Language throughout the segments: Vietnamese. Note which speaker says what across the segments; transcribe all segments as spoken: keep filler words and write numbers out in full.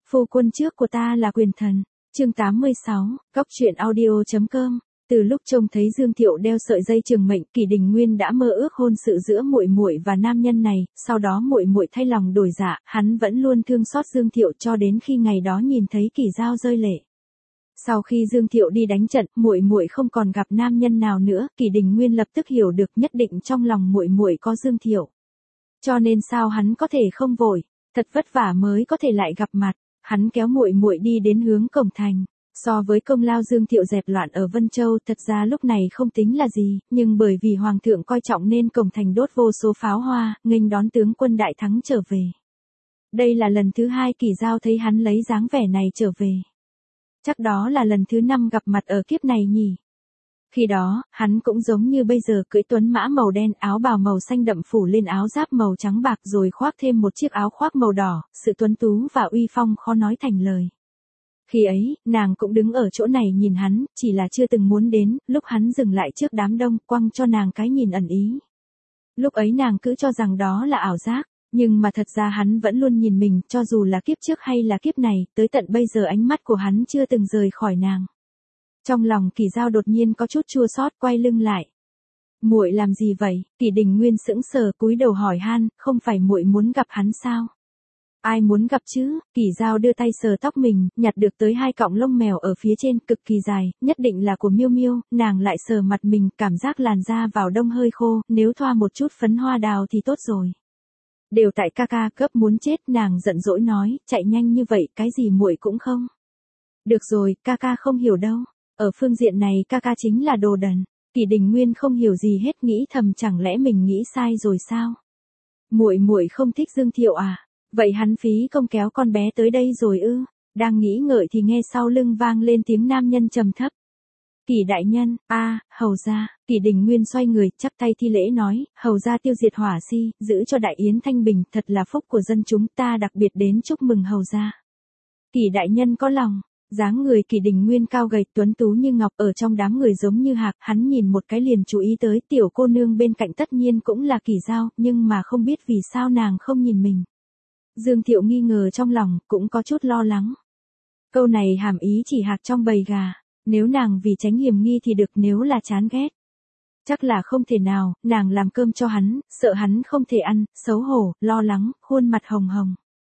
Speaker 1: Phu quân trước của ta là quyền thần. Chương tám mươi sáu, Cóc truyện audio chấm com. Từ lúc trông thấy Dương Thiệu đeo sợi dây trường mệnh, Kỷ Đình Nguyên đã mơ ước hôn sự giữa muội muội và nam nhân này, sau đó muội muội thay lòng đổi dạ, hắn vẫn luôn thương xót Dương Thiệu cho đến khi ngày đó nhìn thấy Kỷ Giao rơi lệ. Sau khi Dương Thiệu đi đánh trận, muội muội không còn gặp nam nhân nào nữa, Kỷ Đình Nguyên lập tức hiểu được nhất định trong lòng muội muội có Dương Thiệu. Cho nên sao hắn có thể không vội, thật vất vả mới có thể lại gặp mặt, hắn kéo muội muội đi đến hướng cổng thành. So với công lao Dương Thiệu dẹp loạn ở Vân Châu, thật ra lúc này không tính là gì, nhưng bởi vì Hoàng thượng coi trọng nên cổng thành đốt vô số pháo hoa, nghênh đón tướng quân đại thắng trở về. Đây là lần thứ hai Kỷ Giao thấy hắn lấy dáng vẻ này trở về. Chắc đó là lần thứ năm gặp mặt ở kiếp này nhỉ. Khi đó, hắn cũng giống như bây giờ cưỡi tuấn mã màu đen, áo bào màu xanh đậm phủ lên áo giáp màu trắng bạc rồi khoác thêm một chiếc áo khoác màu đỏ, sự tuấn tú và uy phong khó nói thành lời. Khi ấy, nàng cũng đứng ở chỗ này nhìn hắn, chỉ là chưa từng muốn đến, lúc hắn dừng lại trước đám đông, quăng cho nàng cái nhìn ẩn ý. Lúc ấy nàng cứ cho rằng đó là ảo giác, nhưng mà thật ra hắn vẫn luôn nhìn mình, cho dù là kiếp trước hay là kiếp này, tới tận bây giờ ánh mắt của hắn chưa từng rời khỏi nàng. Trong lòng Kỷ Giao đột nhiên có chút chua xót, quay lưng lại. Muội làm gì vậy? Kỷ Đình Nguyên sững sờ cúi đầu hỏi han, không phải muội muốn gặp hắn sao? Ai muốn gặp chứ? Kỷ Giao đưa tay sờ tóc mình, nhặt được tới hai cọng lông mèo ở phía trên, cực kỳ dài, nhất định là của Miêu Miêu. Nàng lại sờ mặt mình, cảm giác làn da vào đông hơi khô, nếu thoa một chút phấn hoa đào thì tốt rồi. Đều tại ca ca, gấp muốn chết, nàng giận dỗi nói, chạy nhanh như vậy, cái gì muội cũng không. Được rồi, ca ca không hiểu đâu. Ở phương diện này ca ca chính là đồ đần. Kỷ Đình Nguyên không hiểu gì hết, nghĩ thầm chẳng lẽ mình nghĩ sai rồi sao? Muội muội không thích Dương Thiệu à? Vậy hắn phí công kéo con bé tới đây rồi ư? Đang nghĩ ngợi thì nghe sau lưng vang lên tiếng nam nhân trầm thấp. Kỷ đại nhân, a, à, hầu gia. Kỷ Đình Nguyên xoay người, chắp tay thi lễ nói, hầu gia tiêu diệt hỏa si, giữ cho đại yến thanh bình, thật là phúc của dân chúng, ta đặc biệt đến chúc mừng hầu gia. Kỷ đại nhân có lòng. Dáng người Kỷ Đình Nguyên cao gầy tuấn tú như ngọc, ở trong đám người giống như hạc, hắn nhìn một cái liền chú ý tới tiểu cô nương bên cạnh, tất nhiên cũng là Kỷ Giao, nhưng mà không biết vì sao nàng không nhìn mình. Dương Thiệu nghi ngờ trong lòng, cũng có chút lo lắng. Câu này hàm ý chỉ hạc trong bầy gà, nếu nàng vì tránh hiểm nghi thì được, nếu là chán ghét. Chắc là không thể nào, nàng làm cơm cho hắn, sợ hắn không thể ăn, xấu hổ, lo lắng, khuôn mặt hồng hồng.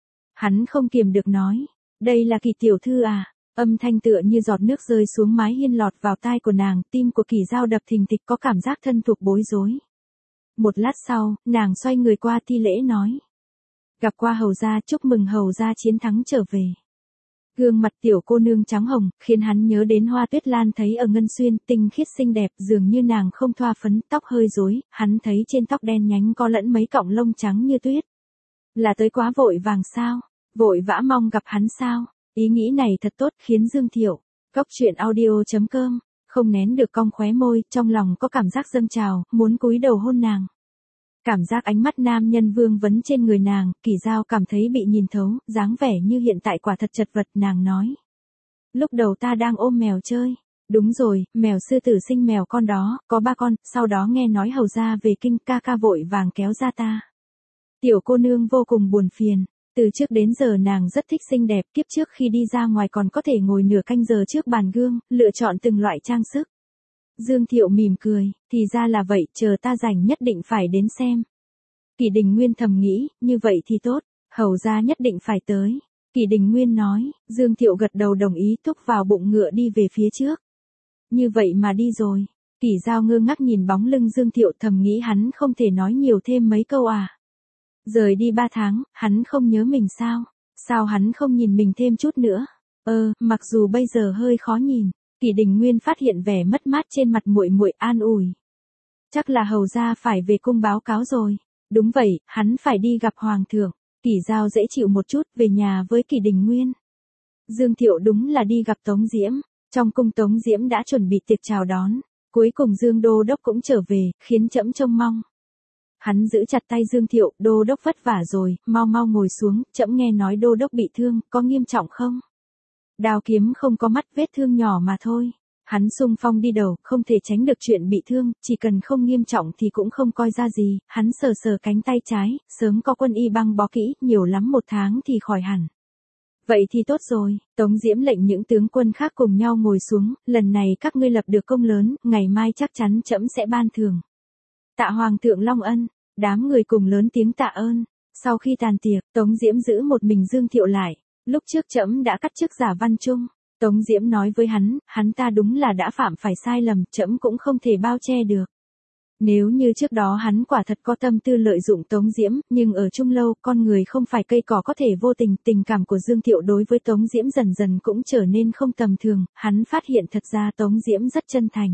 Speaker 1: Hắn không kiềm được nói, đây là Kỷ tiểu thư à? Âm thanh tựa như giọt nước rơi xuống mái hiên lọt vào tai của nàng, tim của Kỷ Giao đập thình thịch, có cảm giác thân thuộc bối rối. Một lát sau, nàng xoay người qua thi lễ nói. Gặp qua hầu gia, chúc mừng hầu gia chiến thắng trở về. Gương mặt tiểu cô nương trắng hồng, khiến hắn nhớ đến Hoa Tuyết Lan thấy ở Ngân Xuyên, tinh khiết xinh đẹp, dường như nàng không thoa phấn, tóc hơi rối, hắn thấy trên tóc đen nhánh có lẫn mấy cọng lông trắng như tuyết. Là tới quá vội vàng sao? Vội vã mong gặp hắn sao? Ý nghĩ này thật tốt, khiến Dương Thiệu, Cóc truyện audio chấm com, không nén được cong khóe môi, trong lòng có cảm giác dâng trào, muốn cúi đầu hôn nàng. Cảm giác ánh mắt nam nhân vương vấn trên người nàng, Kỷ Giao cảm thấy bị nhìn thấu, dáng vẻ như hiện tại quả thật chật vật, nàng nói. Lúc đầu ta đang ôm mèo chơi. Đúng rồi, mèo sư tử sinh mèo con đó, có ba con, sau đó nghe nói hầu gia về kinh, ca ca vội vàng kéo ra ta. Tiểu cô nương vô cùng buồn phiền. Từ trước đến giờ nàng rất thích xinh đẹp, kiếp trước khi đi ra ngoài còn có thể ngồi nửa canh giờ trước bàn gương, lựa chọn từng loại trang sức. Dương Thiệu mỉm cười, thì ra là vậy, chờ ta rảnh nhất định phải đến xem. Kỷ Đình Nguyên thầm nghĩ, như vậy thì tốt, hầu gia nhất định phải tới. Kỷ Đình Nguyên nói, Dương Thiệu gật đầu đồng ý, thúc vào bụng ngựa đi về phía trước. Như vậy mà đi rồi. Kỷ Giao ngơ ngác nhìn bóng lưng Dương Thiệu, thầm nghĩ hắn không thể nói nhiều thêm mấy câu à. Rời đi ba tháng, hắn không nhớ mình sao? Sao hắn không nhìn mình thêm chút nữa? Ơ, mặc dù bây giờ hơi khó nhìn. Kỷ Đình Nguyên phát hiện vẻ mất mát trên mặt muội muội, an ủi. Chắc là hầu gia phải về cung báo cáo rồi. Đúng vậy, hắn phải đi gặp hoàng thượng. Kỷ Giao dễ chịu một chút, về nhà với Kỷ Đình Nguyên. Dương Thiệu đúng là đi gặp Tống Diễm. Trong cung Tống Diễm đã chuẩn bị tiệc chào đón. Cuối cùng Dương Đô Đốc cũng trở về, khiến trẫm trông mong. Hắn giữ chặt tay Dương Thiệu, Đô Đốc vất vả rồi, mau mau ngồi xuống, trẫm nghe nói Đô Đốc bị thương, có nghiêm trọng không? Đao kiếm không có mắt, vết thương nhỏ mà thôi. Hắn xung phong đi đầu, không thể tránh được chuyện bị thương, chỉ cần không nghiêm trọng thì cũng không coi ra gì. Hắn sờ sờ cánh tay trái, sớm có quân y băng bó kỹ, nhiều lắm một tháng thì khỏi hẳn. Vậy thì tốt rồi, Tống Diễm lệnh những tướng quân khác cùng nhau ngồi xuống, lần này các ngươi lập được công lớn, ngày mai chắc chắn trẫm sẽ ban thưởng. Tạ Hoàng thượng Long ân, đám người cùng lớn tiếng tạ ơn. Sau khi tàn tiệc, Tống Diễm giữ một mình Dương Thiệu lại, lúc trước trẫm đã cắt chức Giả Văn Trung. Tống Diễm nói với hắn, hắn ta đúng là đã phạm phải sai lầm, trẫm cũng không thể bao che được. Nếu như trước đó hắn quả thật có tâm tư lợi dụng Tống Diễm, nhưng ở chung lâu, con người không phải cây cỏ có thể vô tình, tình cảm của Dương Thiệu đối với Tống Diễm dần dần cũng trở nên không tầm thường, hắn phát hiện thật ra Tống Diễm rất chân thành.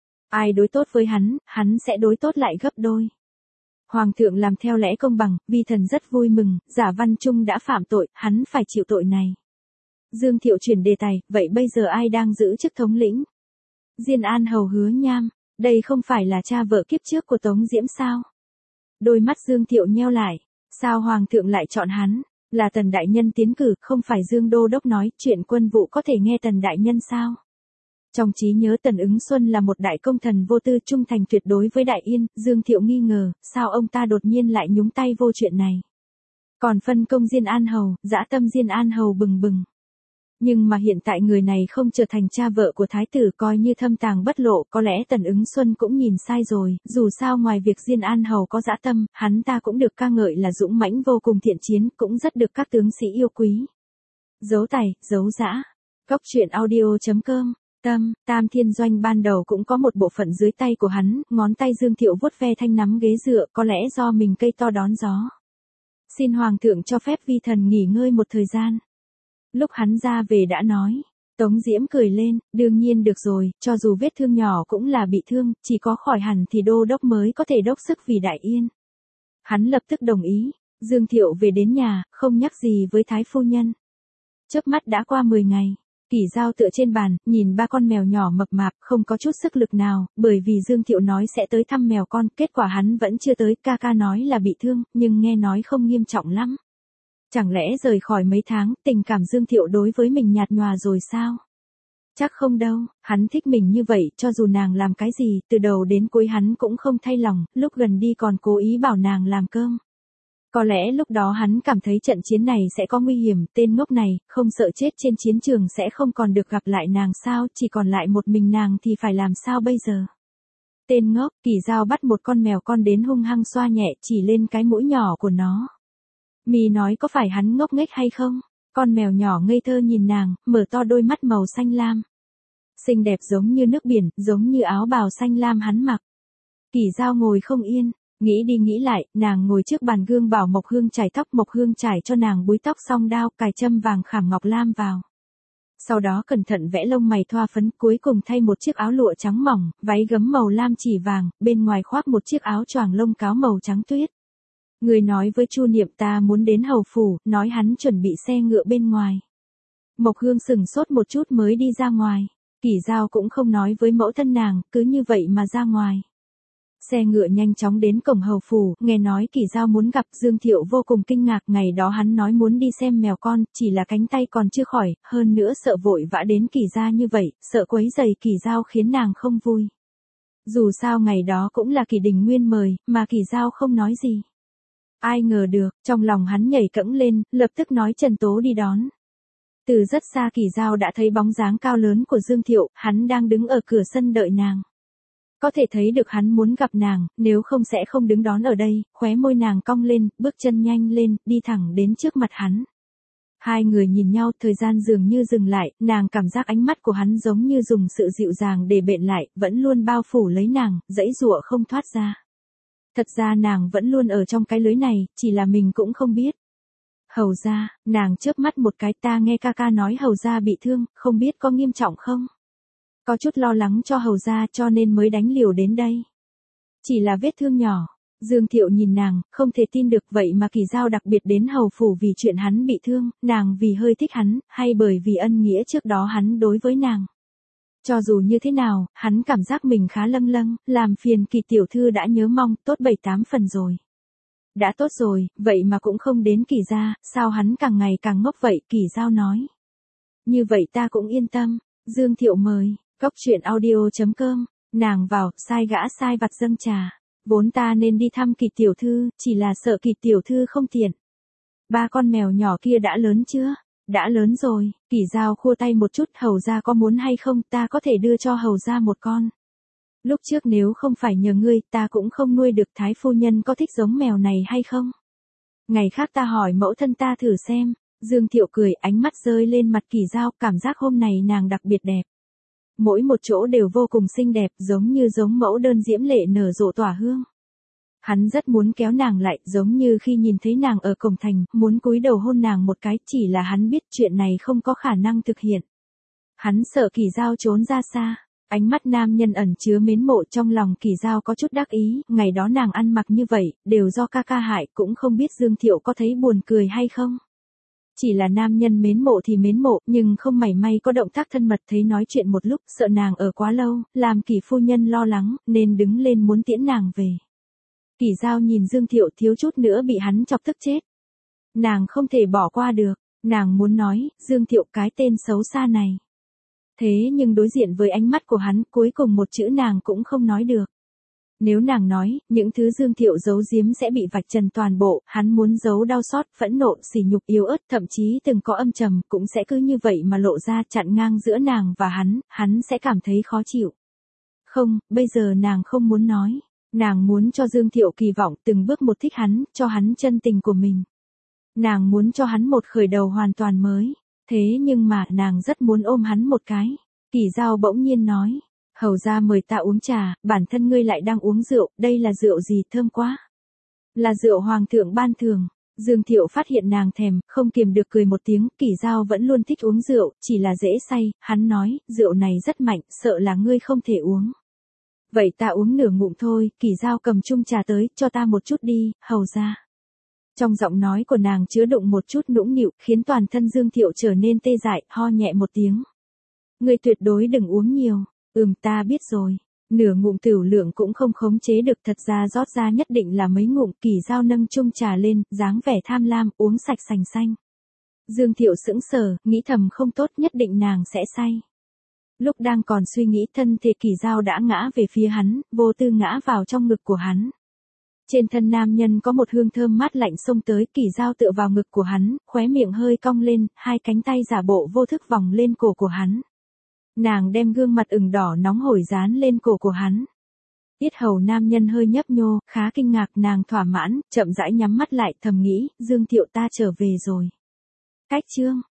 Speaker 1: Ai đối tốt với hắn, hắn sẽ đối tốt lại gấp đôi. Hoàng thượng làm theo lẽ công bằng, vi thần rất vui mừng, Giả Văn Trung đã phạm tội, hắn phải chịu tội này. Dương Thiệu chuyển đề tài, vậy bây giờ ai đang giữ chức thống lĩnh? Diên An Hầu Hứa Nham, đây không phải là cha vợ kiếp trước của Tống Diễm sao? Đôi mắt Dương Thiệu nheo lại, sao Hoàng thượng lại chọn hắn? Là Tần Đại Nhân tiến cử, không phải Dương Đô Đốc nói, chuyện quân vụ có thể nghe Tần Đại Nhân sao? Trong trí nhớ Tần Ứng Xuân là một đại công thần vô tư trung thành tuyệt đối với Đại Yên, Dương Thiệu nghi ngờ, sao ông ta đột nhiên lại nhúng tay vô chuyện này? Còn phân công Diên An Hầu, dã tâm Diên An Hầu bừng bừng. Nhưng mà hiện tại người này không trở thành cha vợ của thái tử coi như thâm tàng bất lộ, có lẽ Tần Ứng Xuân cũng nhìn sai rồi, dù sao ngoài việc Diên An Hầu có dã tâm, hắn ta cũng được ca ngợi là dũng mãnh vô cùng thiện chiến, cũng rất được các tướng sĩ yêu quý. Dấu tài, dấu dã. Góc truyện audio chấm com. Tâm, Tam Thiên Doanh ban đầu cũng có một bộ phận dưới tay của hắn, ngón tay Dương Thiệu vuốt ve thanh nắm ghế dựa, có lẽ do mình cây to đón gió. Xin Hoàng thượng cho phép vi thần nghỉ ngơi một thời gian. Lúc hắn ra về đã nói, Tống Diễm cười lên, đương nhiên được rồi, cho dù vết thương nhỏ cũng là bị thương, chỉ có khỏi hẳn thì đô đốc mới có thể đốc sức vì Đại Yên. Hắn lập tức đồng ý, Dương Thiệu về đến nhà, không nhắc gì với Thái Phu Nhân. Chớp mắt đã qua mười ngày, Kỷ Dao tựa trên bàn, nhìn ba con mèo nhỏ mập mạp, không có chút sức lực nào, bởi vì Dương Thiệu nói sẽ tới thăm mèo con, kết quả hắn vẫn chưa tới, ca ca nói là bị thương, nhưng nghe nói không nghiêm trọng lắm. Chẳng lẽ rời khỏi mấy tháng, tình cảm Dương Thiệu đối với mình nhạt nhòa rồi sao? Chắc không đâu, hắn thích mình như vậy, cho dù nàng làm cái gì, từ đầu đến cuối hắn cũng không thay lòng, lúc gần đi còn cố ý bảo nàng làm cơm. Có lẽ lúc đó hắn cảm thấy trận chiến này sẽ có nguy hiểm, tên ngốc này, không sợ chết trên chiến trường sẽ không còn được gặp lại nàng sao, chỉ còn lại một mình nàng thì phải làm sao bây giờ? Tên ngốc, Kỷ Dao bắt một con mèo con đến hung hăng xoa nhẹ chỉ lên cái mũi nhỏ của nó. Mì nói có phải hắn ngốc nghếch hay không? Con mèo nhỏ ngây thơ nhìn nàng, mở to đôi mắt màu xanh lam. Xinh đẹp giống như nước biển, giống như áo bào xanh lam hắn mặc. Kỷ Dao ngồi không yên, nghĩ đi nghĩ lại, nàng ngồi trước bàn gương bảo Mộc Hương chải tóc, Mộc Hương chải cho nàng búi tóc xong đao, cài châm vàng khảm ngọc lam vào. Sau đó cẩn thận vẽ lông mày thoa phấn, cuối cùng thay một chiếc áo lụa trắng mỏng, váy gấm màu lam chỉ vàng, bên ngoài khoác một chiếc áo choàng lông cáo màu trắng tuyết. Người nói với Chu Niệm ta muốn đến hầu phủ, nói hắn chuẩn bị xe ngựa bên ngoài. Mộc Hương sừng sốt một chút mới đi ra ngoài. Kỷ Dao cũng không nói với mẫu thân nàng, cứ như vậy mà ra ngoài. Xe ngựa nhanh chóng đến cổng hầu phủ, nghe nói Kỷ Dao muốn gặp Dương Thiệu vô cùng kinh ngạc, ngày đó hắn nói muốn đi xem mèo con, chỉ là cánh tay còn chưa khỏi, hơn nữa sợ vội vã đến Kỷ gia như vậy, sợ quấy rầy Kỷ Dao khiến nàng không vui. Dù sao ngày đó cũng là Kỷ Đình Nguyên mời, mà Kỷ Dao không nói gì. Ai ngờ được, trong lòng hắn nhảy cẫng lên, lập tức nói Trần Tố đi đón. Từ rất xa Kỷ Dao đã thấy bóng dáng cao lớn của Dương Thiệu, hắn đang đứng ở cửa sân đợi nàng. Có thể thấy được hắn muốn gặp nàng, nếu không sẽ không đứng đón ở đây, khóe môi nàng cong lên, bước chân nhanh lên, đi thẳng đến trước mặt hắn. Hai người nhìn nhau, thời gian dường như dừng lại, nàng cảm giác ánh mắt của hắn giống như dùng sự dịu dàng để bện lại, vẫn luôn bao phủ lấy nàng, dãy giụa không thoát ra. Thật ra nàng vẫn luôn ở trong cái lưới này, chỉ là mình cũng không biết. Hầu gia, nàng chớp mắt một cái, ta nghe ca ca nói hầu gia bị thương, không biết có nghiêm trọng không? Có chút lo lắng cho hầu gia cho nên mới đánh liều đến đây. Chỉ là vết thương nhỏ. Dương Thiệu nhìn nàng, không thể tin được vậy mà Kỷ Dao đặc biệt đến hầu phủ vì chuyện hắn bị thương, nàng vì hơi thích hắn, hay bởi vì ân nghĩa trước đó hắn đối với nàng. Cho dù như thế nào, hắn cảm giác mình khá lâng lâng, làm phiền Kỷ tiểu thư đã nhớ mong, tốt bảy tám phần rồi. Đã tốt rồi, vậy mà cũng không đến Kỷ gia, sao hắn càng ngày càng ngốc vậy, Kỷ Dao nói. Như vậy ta cũng yên tâm, Dương Thiệu mời, góc truyện audio chấm com, nàng vào, sai gã sai vặt dâng trà. Vốn ta nên đi thăm Kỷ tiểu thư, chỉ là sợ Kỷ tiểu thư không tiện. Ba con mèo nhỏ kia đã lớn chưa? đã lớn rồi, Kỷ Dao khua tay một chút, hầu ra có muốn hay không, ta có thể đưa cho hầu ra một con. Lúc trước nếu không phải nhờ ngươi, ta cũng không nuôi được, thái phu nhân có thích giống mèo này hay không? Ngày khác ta hỏi mẫu thân ta thử xem. Dương Thiệu cười, ánh mắt rơi lên mặt Kỷ Dao, cảm giác hôm này nàng đặc biệt đẹp. Mỗi một chỗ đều vô cùng xinh đẹp, giống như giống mẫu đơn diễm lệ nở rộ tỏa hương. Hắn rất muốn kéo nàng lại, giống như khi nhìn thấy nàng ở cổng thành, muốn cúi đầu hôn nàng một cái, chỉ là hắn biết chuyện này không có khả năng thực hiện. Hắn sợ Kỷ Dao trốn ra xa. Ánh mắt nam nhân ẩn chứa mến mộ, trong lòng Kỷ Dao có chút đắc ý, ngày đó nàng ăn mặc như vậy, đều do ca ca hại, cũng không biết Dương Thiệu có thấy buồn cười hay không. Chỉ là nam nhân mến mộ thì mến mộ, nhưng không mảy may có động tác thân mật, thấy nói chuyện một lúc, sợ nàng ở quá lâu, làm Kỷ phu nhân lo lắng, nên đứng lên muốn tiễn nàng về. Kỷ Dao nhìn Dương Thiệu thiếu chút nữa bị hắn chọc tức chết. Nàng không thể bỏ qua được, nàng muốn nói, Dương Thiệu cái tên xấu xa này. Thế nhưng đối diện với ánh mắt của hắn, cuối cùng một chữ nàng cũng không nói được. Nếu nàng nói, những thứ Dương Thiệu giấu giếm sẽ bị vạch trần toàn bộ, hắn muốn giấu đau xót, phẫn nộ, sỉ nhục, yếu ớt, thậm chí từng có âm trầm, cũng sẽ cứ như vậy mà lộ ra, chặn ngang giữa nàng và hắn, hắn sẽ cảm thấy khó chịu. Không, bây giờ nàng không muốn nói. Nàng muốn cho Dương Thiệu kỳ vọng, từng bước một thích hắn, cho hắn chân tình của mình. Nàng muốn cho hắn một khởi đầu hoàn toàn mới. Thế nhưng mà, nàng rất muốn ôm hắn một cái. Kỷ Dao bỗng nhiên nói. Hầu ra mời ta uống trà, bản thân ngươi lại đang uống rượu, đây là rượu gì thơm quá. Là rượu hoàng thượng ban thường. Dương Thiệu phát hiện nàng thèm, không kiềm được cười một tiếng, Kỷ Dao vẫn luôn thích uống rượu, chỉ là dễ say, hắn nói, rượu này rất mạnh, sợ là ngươi không thể uống. Vậy ta uống nửa ngụm thôi, Kỷ Dao cầm chung trà tới, cho ta một chút đi, hầu ra. Trong giọng nói của nàng chứa đựng một chút nũng nịu, khiến toàn thân Dương Thiệu trở nên tê dại, ho nhẹ một tiếng. Ngươi tuyệt đối đừng uống nhiều. Ừm, ta biết rồi. Nửa ngụm tửu lượng cũng không khống chế được, thật ra rót ra nhất định là mấy ngụm. Kỷ Dao nâng chung trà lên, dáng vẻ tham lam, uống sạch sành xanh. Dương Thiệu sững sờ, nghĩ thầm không tốt, nhất định nàng sẽ say. Lúc đang còn suy nghĩ, thân thể Kỷ Dao đã ngã về phía hắn, vô tư ngã vào trong ngực của hắn. Trên thân nam nhân có một hương thơm mát lạnh xông tới, Kỷ Dao tựa vào ngực của hắn, khóe miệng hơi cong lên, hai cánh tay giả bộ vô thức vòng lên cổ của hắn. Nàng đem gương mặt ửng đỏ nóng hổi dán lên cổ của hắn. Yết hầu nam nhân hơi nhấp nhô, khá kinh ngạc, nàng thỏa mãn, chậm rãi nhắm mắt lại, thầm nghĩ, Dương Thiệu ta trở về rồi. Cách chương